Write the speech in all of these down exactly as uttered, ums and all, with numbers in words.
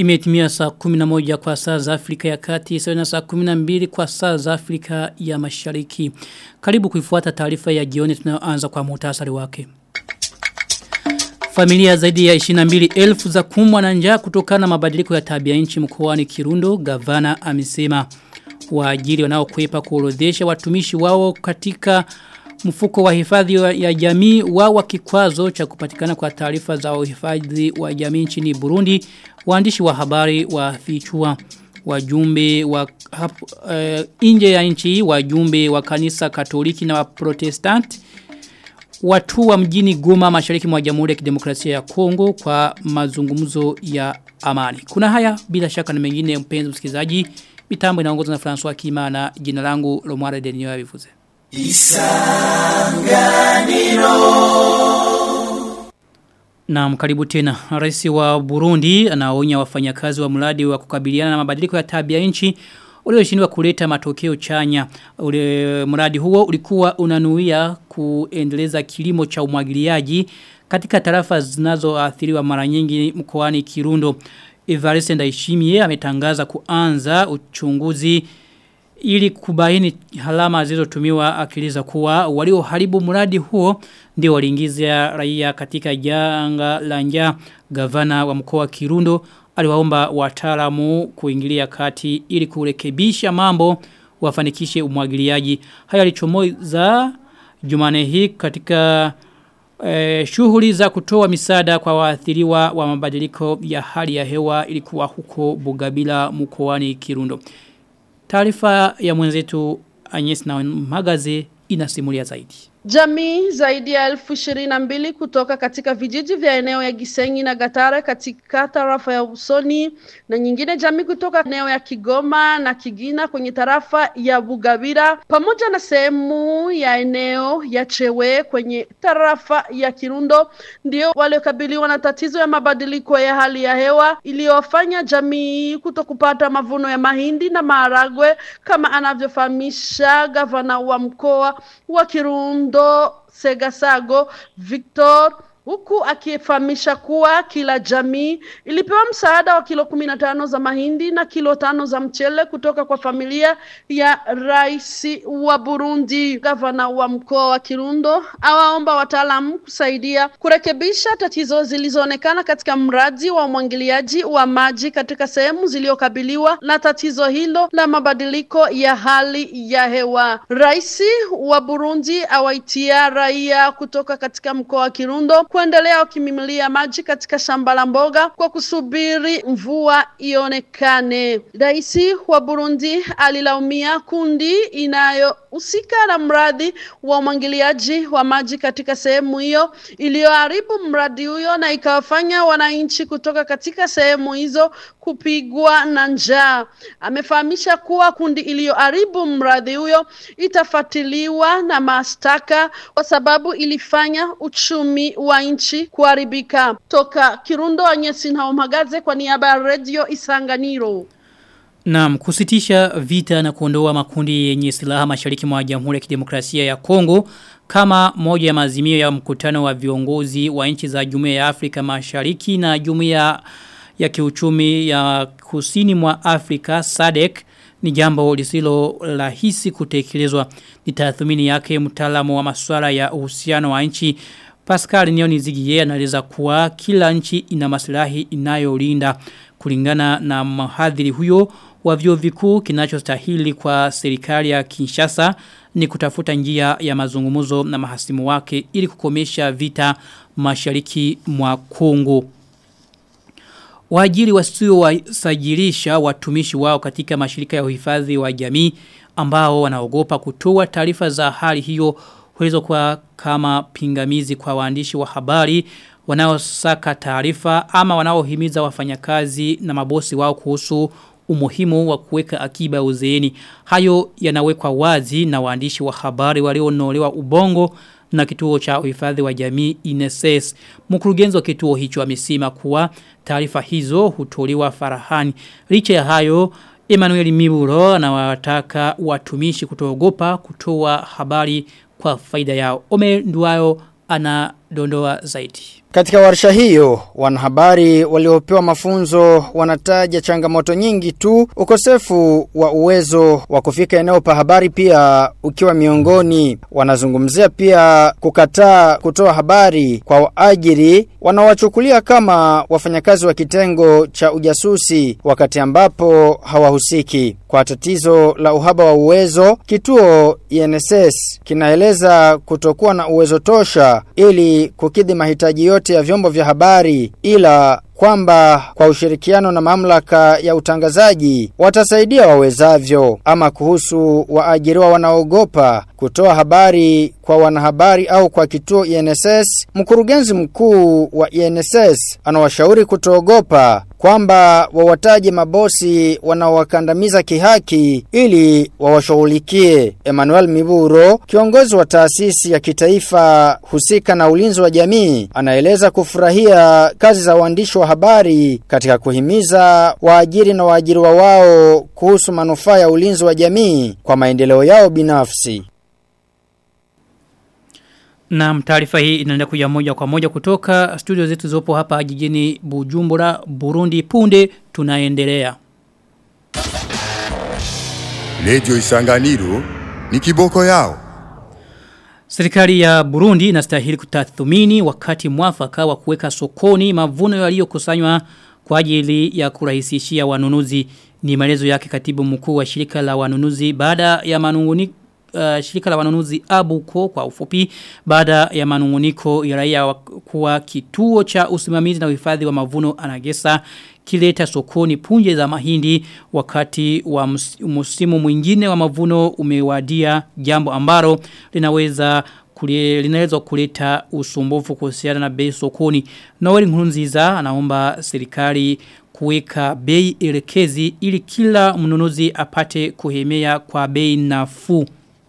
Imetimia saa kumi na moja kwa saa za Afrika ya Kati, sawa na saa kumi na mbili kwa saa za Afrika ya Mashariki. Karibu kuifuata taarifa ya jioni tunayoanza kwa muhtasari wake. Familia zaidi ya ishirini na mbili elfu za kumbwa na njaa kutokana na mabadiliko ya tabia nchi mkoani Kirundo, gavana amesema. Waajiri wanaokwepa kuorodhesha watumishi wao katika mfuko wa hifadhi ya jamii wao kikwazo cha kupatikana kwa taarifa za uhifadhi wa jamii nchini Burundi. Waandishi wa habari wafichua wajumbe wa uh, nje ya nchi, wajumbe wa kanisa Katoliki na wa Protestant watu wa mjini Goma mashariki mwa Jamhuri ya Kidemokrasia ya Kongo kwa mazungumzo ya amani. Kuna haya bila shaka na mengine, mpenzi msikilizaji. Mitambo inaongozwa na François Kimana, jina langu Lomwara Denio Abivuze. Isanganiro. Naam, karibu tena. Rais wa Burundi anaonya wafanyakazi wa mradi wa kukabiliana na mabadiliko ya tabia nchi ulioshindwa kuleta matokeo chanya. Ule mradi huo ulikuwa unanuia kuendeleza kilimo cha umwagiliaji katika tarafa zinazoathiriwa mara nyingi mkoani Kirundo. Evariste Ndayishimiye ametangaza kuanza uchunguzi ili kubaini halama zilizotumiwa, akiliza kuwa walioharibu mradi huo ndio waliingiza raia katika janga la njaa. Gavana wa mkoa wa Kirundo aliwaomba wataalamu kuingilia kati ili kurekebisha mambo wafanikishe umwagiliaji. Haya alichomoza Jumane hii katika eh, shughuli za kutoa misaada kwa waathiriwa wa mabadiliko ya hali ya hewa ilikuwa huko Bugabila mkoani Kirundo. Taarifa ya mwenzetu Agnes na Magaze inasimulia zaidi. Jamii zaidi ya elfu ishirini na mbili kutoka katika vijiji vya eneo ya Gisenyi na Gatare katika tarafa ya Usoni na nyingine jamii kutoka eneo ya Kigoma na Kigina kwenye tarafa ya Bugabira pamoja na sehemu ya eneo ya Chewe kwenye tarafa ya Kirundo ndio waliokabiliwa na tatizo ya mabadiliko ya hali ya hewa iliyofanya jamii kutokupata mavuno ya mahindi na maharagwe kama anavyofahamisha gavana wa mkoa wa Kirundo Segasago Victor, huku akifahamisha kuwa kila jamii ilipewa msaada wa kilo kumi na tano za mahindi na kilo tano za mchele kutoka kwa familia ya rais wa Burundi. Gavana wa mkoa wa Kirundo awaomba wataalamu kusaidia kurekebisha tatizo zilizoonekana katika mradi wa umwagiliaji wa maji katika sehemu zilizokabiliwa na tatizo hilo la mabadiliko ya hali ya hewa. Rais wa Burundi awaitia raia kutoka katika mkoa wa Kirundo kuendelea wakimimilia maji katika shamba la mboga kwa kusubiri mvua ionekane. Rais wa Burundi alilaumia kundi inayohusika na mradi wa umwagiliaji wa maji katika sehemu hiyo iliyoharibu mradi huyo na ikawafanya wananchi kutoka katika sehemu hizo kupigwa na njaa. Amefahamisha kuwa kundi iliyoharibu mradi huyo itafuatiliwa na mashtaka kwa sababu ilifanya uchumi wa nchi kuharibika. Toka Kirundo, Agnes na Magaze kwa niaba ya Radio Isanganiro. Naam, kusitisha vita na kuondoa makundi yenye silaha mashariki mwa Jamhuri ya Kidemokrasia ya Kongo kama moja ya maazimio ya mkutano wa viongozi wa nchi za Jumuiya ya Afrika Mashariki na Jumuiya ya Kiuchumi ya Kusini mwa Afrika S A D C ni jambo lisilo rahisi kutekelezwa. Ni tathmini yake mtaalamu wa masuala ya uhusiano wa nchi Pascal Nionizigiye anaeleza kuwa kila nchi ina maslahi inayolinda. Kulingana na mhadhiri huyo wa vyuo vikuu, kinachostahili kwa serikali ya Kinshasa ni kutafuta njia ya mazungumzo na mahasimu wake ili kukomesha vita mashariki mwa Kongo. Waajiri wasio wasajilisha watumishi wao katika mashirika ya uhifadhi wa jamii ambao wanaogopa kutoa taarifa za hali hiyo huweza kwa kama pingamizi kwa waandishi wa habari wanaosaka taarifa ama wanaohimiza wafanyakazi na mabosi wao kuhusu umuhimu wa kuweka akiba uzeeni. Hayo yanawekwa wazi na waandishi wa habari walionolewa ubongo na kituo cha uhifadhi wa jamii I N S S. Mkurugenzi wa kituo hicho amesema kuwa taarifa hizo hutolewa farahani. Licha ya hayo, Emmanuel Miburo anawataka watumishi kutoogopa kutoa habari kwa faida yao. Omer Nduwayo ana dondoa zaidi. Katika warsha hiyo, wanahabari waliopewa mafunzo wanataja changamoto nyingi tu, ukosefu wa uwezo wa kufika eneo pa habari pia ukiwa miongoni. Wanazungumzia pia kukataa kutoa habari kwa waajiri wanawachukulia kama wafanyakazi wa kitengo cha ujasusi wakati ambapo hawahusiki. Kwa tatizo la uhaba wa uwezo, kituo E N S S kinaeleza kutokuwa na uwezo tosha ili kukidhi mahitaji yote ya vyombo vya habari, ila kwamba kwa ushirikiano na mamlaka ya utangazaji watasaidia wawezavyo. Ama kuhusu waajiriwa wanaogopa kutoa habari kwa wanahabari au kwa kituo E N S S, mkurugenzi mkuu wa E N S S anawashauri kutoogopa, kwamba wawataje mabosi wanaowakandamiza kihaki ili wawashughulikie. Emmanuel Miburo, kiongozi wa taasisi ya kitaifa husika na ulinzi wa jamii, anaeleza kufurahia kazi za waandishi wa habari katika kuhimiza waajiri na waajiriwa wao kuhusu manufaa ya ulinzi wa jamii kwa maendeleo yao binafsi. Na taarifa hii inaenda kuja moja kwa moja kutoka studio zetu zopo hapa jijini Bujumbura, Burundi. Punde tunaendelea. Radio Isanganiro ni kiboko yao. Serikali ya Burundi inastahili kutathmini wakati mwafaka wa kuweka sokoni mavuno yaliyokusanywa kwa ajili ya kurahisishia wanunuzi. Ni maelezo yake katibu mkuu wa shirika la wanunuzi baada ya manunguniko Uh, shirika la wanunuzi Abuko kwa ufupi, baada ya manunguniko ya raia kuwa kituo cha usimamizi na uhifadhi wa mavuno Anagesa kileta sokoni punje za mahindi wakati wa msimu mwingine wa mavuno umewadia, jambo ambalo linaweza kule, linaweza kuleta usumbufu kuhusiana na bei sokoni. Noel Nkurunziza anaomba serikali kuweka bei elekezi ili kila mnunuzi apate kuhemea kwa bei nafuu.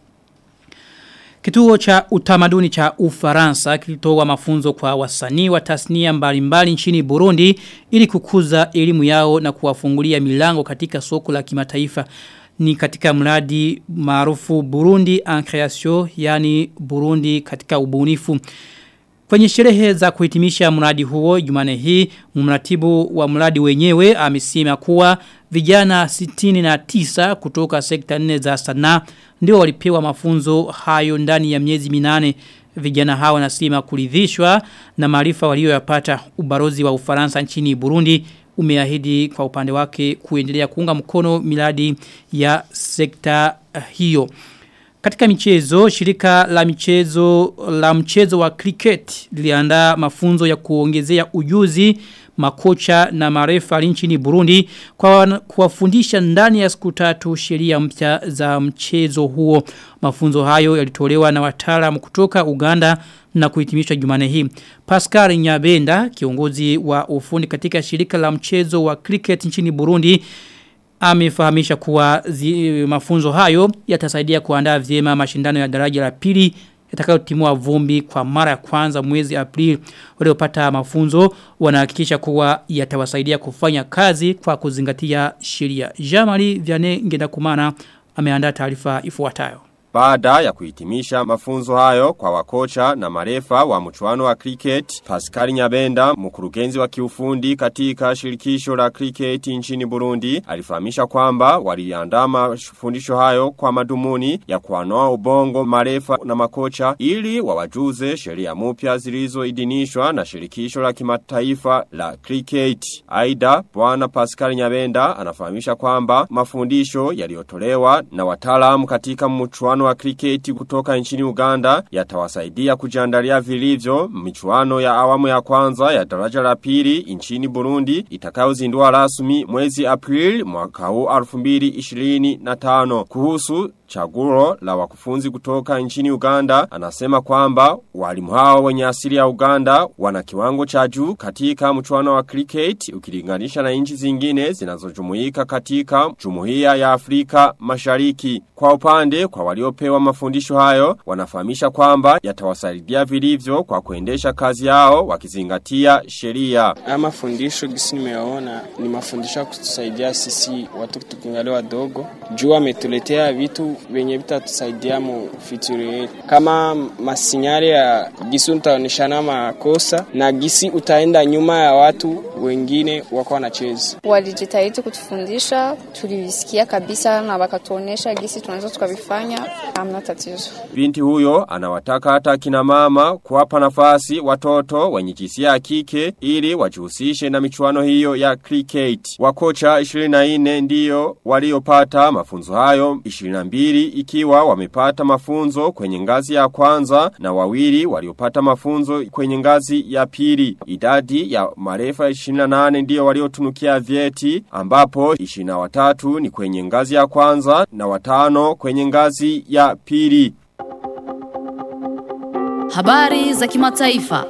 Kituo cha utamaduni cha Ufaransa kilitoa mafunzo kwa wasanii wa tasnia mbalimbali nchini Burundi ili kukuza elimu yao na kuwafungulia milango katika soko la kimataifa. Ni katika mradi maarufu Burundi en création, yani Burundi katika ubunifu. Kwenye sherehe za kuhitimisha mradi huo Jumane hii, mratibu wa mradi wenyewe amesema kuwa vijana sitini na tisa kutoka sekta nne za sanaa ndio walipewa mafunzo hayo ndani ya miezi minane. Vijana hao wanasema kuridhishwa na maarifa walioyapata. Ubalozi wa Ufaransa nchini Burundi umeahidi kwa upande wake kuendelea kuunga mkono miradi ya sekta hiyo. Katika michezo, shirika la michezo la mchezo wa cricket liliandaa mafunzo ya kuongezea ujuzi makocha na marefa nchini Burundi kwa kuwafundisha ndani ya siku tatu sheria mpya za mchezo huo. Mafunzo hayo yalitolewa na wataalamu kutoka Uganda na kuhitimishwa Jumane hii. Pascal Nyabenda, kiongozi wa ufundi katika shirika la mchezo wa cricket nchini Burundi, amefahamisha kuwa zi, mafunzo hayo yatasaidia kuandaa vyema mashindano ya daraja la pili yatakayotimua vumbi kwa mara ya kwanza mwezi Aprili. Waliopata mafunzo wanahakikisha kuwa yatawasaidia kufanya kazi kwa kuzingatia sheria. Jamali Vianney Ngendakumana ameandaa taarifa ifuatayo. Baada ya kuhitimisha mafunzo hayo kwa wakocha na marefa wa mchuano wa cricket, Pascal Nyabenda, mkurugenzi wa kiufundi katika shirikisho la cricket nchini Burundi, alifahamisha kwamba waliandaa mafundisho hayo kwa madhumuni ya kuanoa ubongo marefa na makocha ili wawajuze sheria mpya zilizoidhinishwa na shirikisho la kimataifa la cricket. Aidha, Bwana Pascal Nyabenda anafahamisha kwamba mafundisho yaliyotolewa na wataalamu katika mchuano wa kriketi kutoka nchini Uganda yatawasaidia kujiandalia vilivyo michuano ya awamu ya kwanza ya daraja la pili nchini Burundi itakayozindua rasmi mwezi Aprili mwaka huu elfu mbili ishirini na tano. Kuhusu chaguo la wakufunzi kutoka nchini Uganda, anasema kwamba walimu hao wenye asili ya Uganda wana kiwango cha juu katika mchuano wa cricket ukilinganisha na nchi zingine zinazojumuika katika Jumuiya ya Afrika Mashariki. Kwa upande kwa waliopewa mafundisho hayo, wanafahamisha kwamba yatawasaidia vilivyo kwa kuendesha kazi yao wakizingatia sheria. Haya mafundisho gisi nimeona ni mafundisho kutusaidia sisi watu tukingali wadogo. Juu ametuletea vitu vitu venye vitatusaidia mu future yetu. Kama masinyari ya gisi utaoneshana makosa na gisi utaenda nyuma ya watu wengine wako wanacheza. Walijitahidi kutufundisha, tulisikia kabisa na wakatuonesha gisi tunaweza tukavifanya, hamna tatizo. Binti huyo anawataka hata kina mama kuwapa nafasi watoto wenye jinsia ya kike ili wajihusishe na michuano hiyo ya cricket. Wakocha ishirini na nne ndio waliopata mafunzo hayo, ishirini na mbili ikiwa wamepata mafunzo kwenye ngazi ya kwanza na wawili waliopata mafunzo kwenye ngazi ya pili. Idadi ya marefa ishirini na nane ndio waliotunukia vyeti, ambapo ishirini na watatu ni kwenye ngazi ya kwanza na watano kwenye ngazi ya pili. Habari za kimataifa.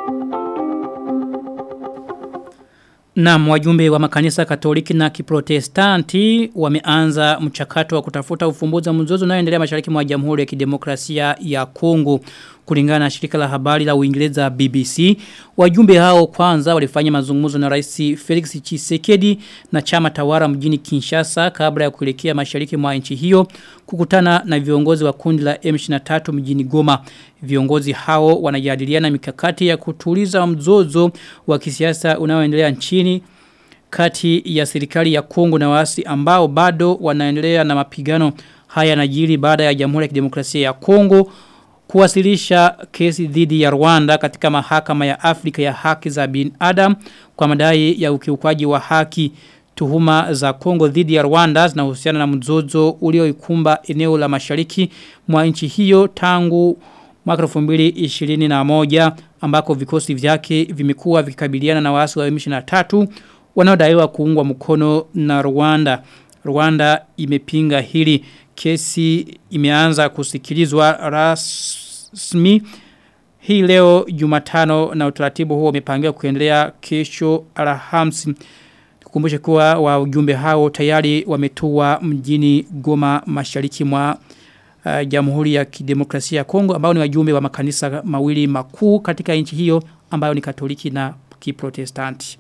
Na wajumbe wa makanisa Katoliki na Kiprotestanti wameanza mchakato wa kutafuta ufumbuzi wa mzozo unaoendelea mashariki mwa Jamhuri ya Kidemokrasia ya Kongo. Kulingana na shirika la habari la Uingereza B B C, wajumbe hao kwanza walifanya mazungumzo na Rais Felix Tshisekedi na chama tawala mjini Kinshasa kabla ya kuelekea mashariki mwa nchi hiyo kukutana na viongozi wa kundi la M ishirini na tatu mjini Goma. Viongozi hao wanajadiliana mikakati ya kutuliza mzozo wa kisiasa unaoendelea nchini kati ya serikali ya Kongo na waasi ambao bado wanaendelea na mapigano. Haya yanajiri baada ya Jamhuri ya Kidemokrasia ya Kongo kuwasilisha kesi dhidi ya Rwanda katika mahakama ya Afrika ya haki za binadamu kwa madai ya ukiukwaji wa haki. Tuhuma za Kongo dhidi ya Rwanda zinahusiana na mzozo ulioikumba eneo la mashariki mwa nchi hiyo tangu mwaka elfu mbili ishirini na moja ambako vikosi vyake vimekuwa vikikabiliana na waasi wa M ishirini na tatu wanaodaiwa kuungwa mkono na Rwanda. Rwanda imepinga hili. Kesi imeanza kusikilizwa rasmi hii leo Jumatano na utaratibu huo umepangiwa kuendelea kesho Alhamisi. Tukumbushe kuwa wajumbe hao tayari wametua mjini Goma mashariki mwa uh, Jamhuri ya Kidemokrasia ya Kongo ambao ni wajumbe wa makanisa mawili makuu katika nchi hiyo ambayo ni Katoliki na Kiprotestanti.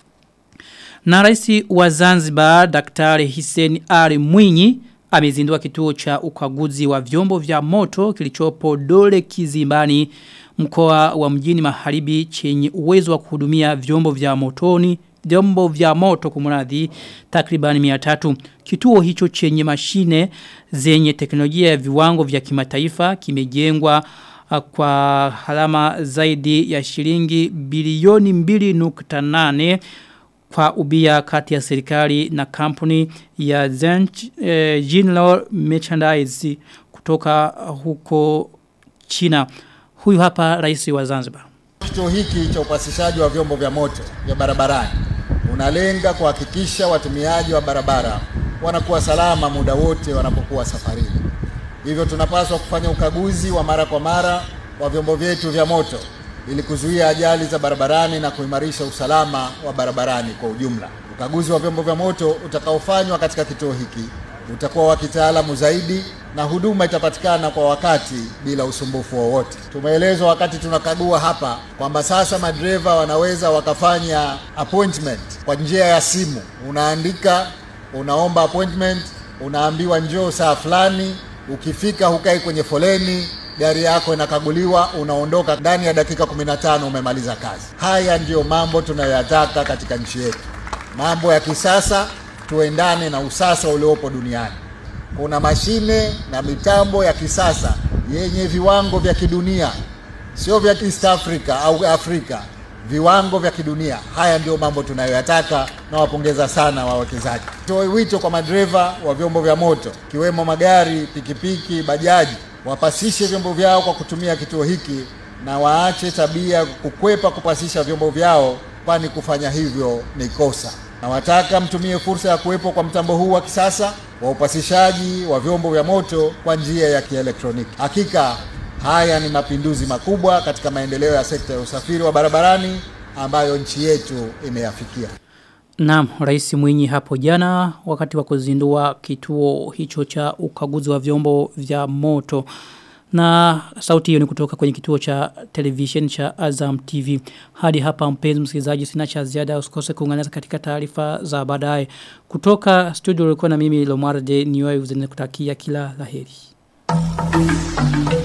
Na rais wa Zanzibar Daktari Hussein Ali Mwinyi amezindua kituo cha ukaguzi wa vyombo vya moto kilichopo Dole Kizimbani mkoa wa mjini Magharibi chenye uwezo wa kuhudumia vyombo vya motoni vyombo vya moto kumradhi takriban mia tatu. Kituo hicho chenye mashine zenye teknolojia ya viwango vya kimataifa kimejengwa uh, kwa gharama zaidi ya shilingi bilioni mbili nukta nane kwa ubia kati ya serikali na kampuni ya Zench eh, General Merchandise kutoka huko China. Huyu hapa rais wa Zanzibar. Kituo hiki cha upasishaji wa vyombo vya moto vya barabarani unalenga kuhakikisha watumiaji wa barabara wanakuwa salama muda wote wanapokuwa safarini. Hivyo tunapaswa kufanya ukaguzi wa mara kwa mara wa vyombo vyetu vya moto ili kuzuia ajali za barabarani na kuimarisha usalama wa barabarani kwa ujumla. Ukaguzi wa vyombo vya moto utakaofanywa katika kituo hiki utakuwa wa kitaalamu zaidi na huduma itapatikana kwa wakati bila usumbufu wowote. Tumeelezwa wakati tunakagua hapa kwamba sasa madereva wanaweza wakafanya appointment kwa njia ya simu. Unaandika, unaomba appointment, unaambiwa njoo saa fulani, ukifika hukai kwenye foleni, gari yako inakaguliwa, unaondoka ndani ya dakika kumi na tano umemaliza kazi. Haya ndiyo mambo tunayoyataka katika nchi yetu. Mambo ya kisasa tuendane na usasa uliopo duniani. Kuna mashine na mitambo ya kisasa yenye viwango vya kidunia, sio vya East Africa au Afrika, viwango vya kidunia. Haya ndio mambo tunayoyataka na wapongeza sana wawekezaji. Toe wito kwa madereva wa vyombo vya moto kiwemo magari, pikipiki, bajaji wapasishe vyombo vyao kwa kutumia kituo hiki na waache tabia kukwepa kupasisha vyombo vyao, kwani kufanya hivyo ni kosa. Na wataka mtumie fursa ya kuwepo kwa mtambo huu wa kisasa wa upasishaji wa vyombo vya moto kwa njia ya kielektroniki. Hakika haya ni mapinduzi makubwa katika maendeleo ya sekta ya usafiri wa barabarani ambayo nchi yetu imeyafikia. Naam, Rais Mwinyi hapo jana wakati wa kuzindua kituo hicho cha ukaguzi wa vyombo vya moto. Na sauti hiyo ni kutoka kwenye kituo cha television cha Azam T V. Hadi hapa mpenzi msikilizaji, sina cha ziada, usikose kuungana katika taarifa za baadaye. Kutoka studio ulikuwa na mimi Lomar de Niwe, uzeni kutakia kila laheri.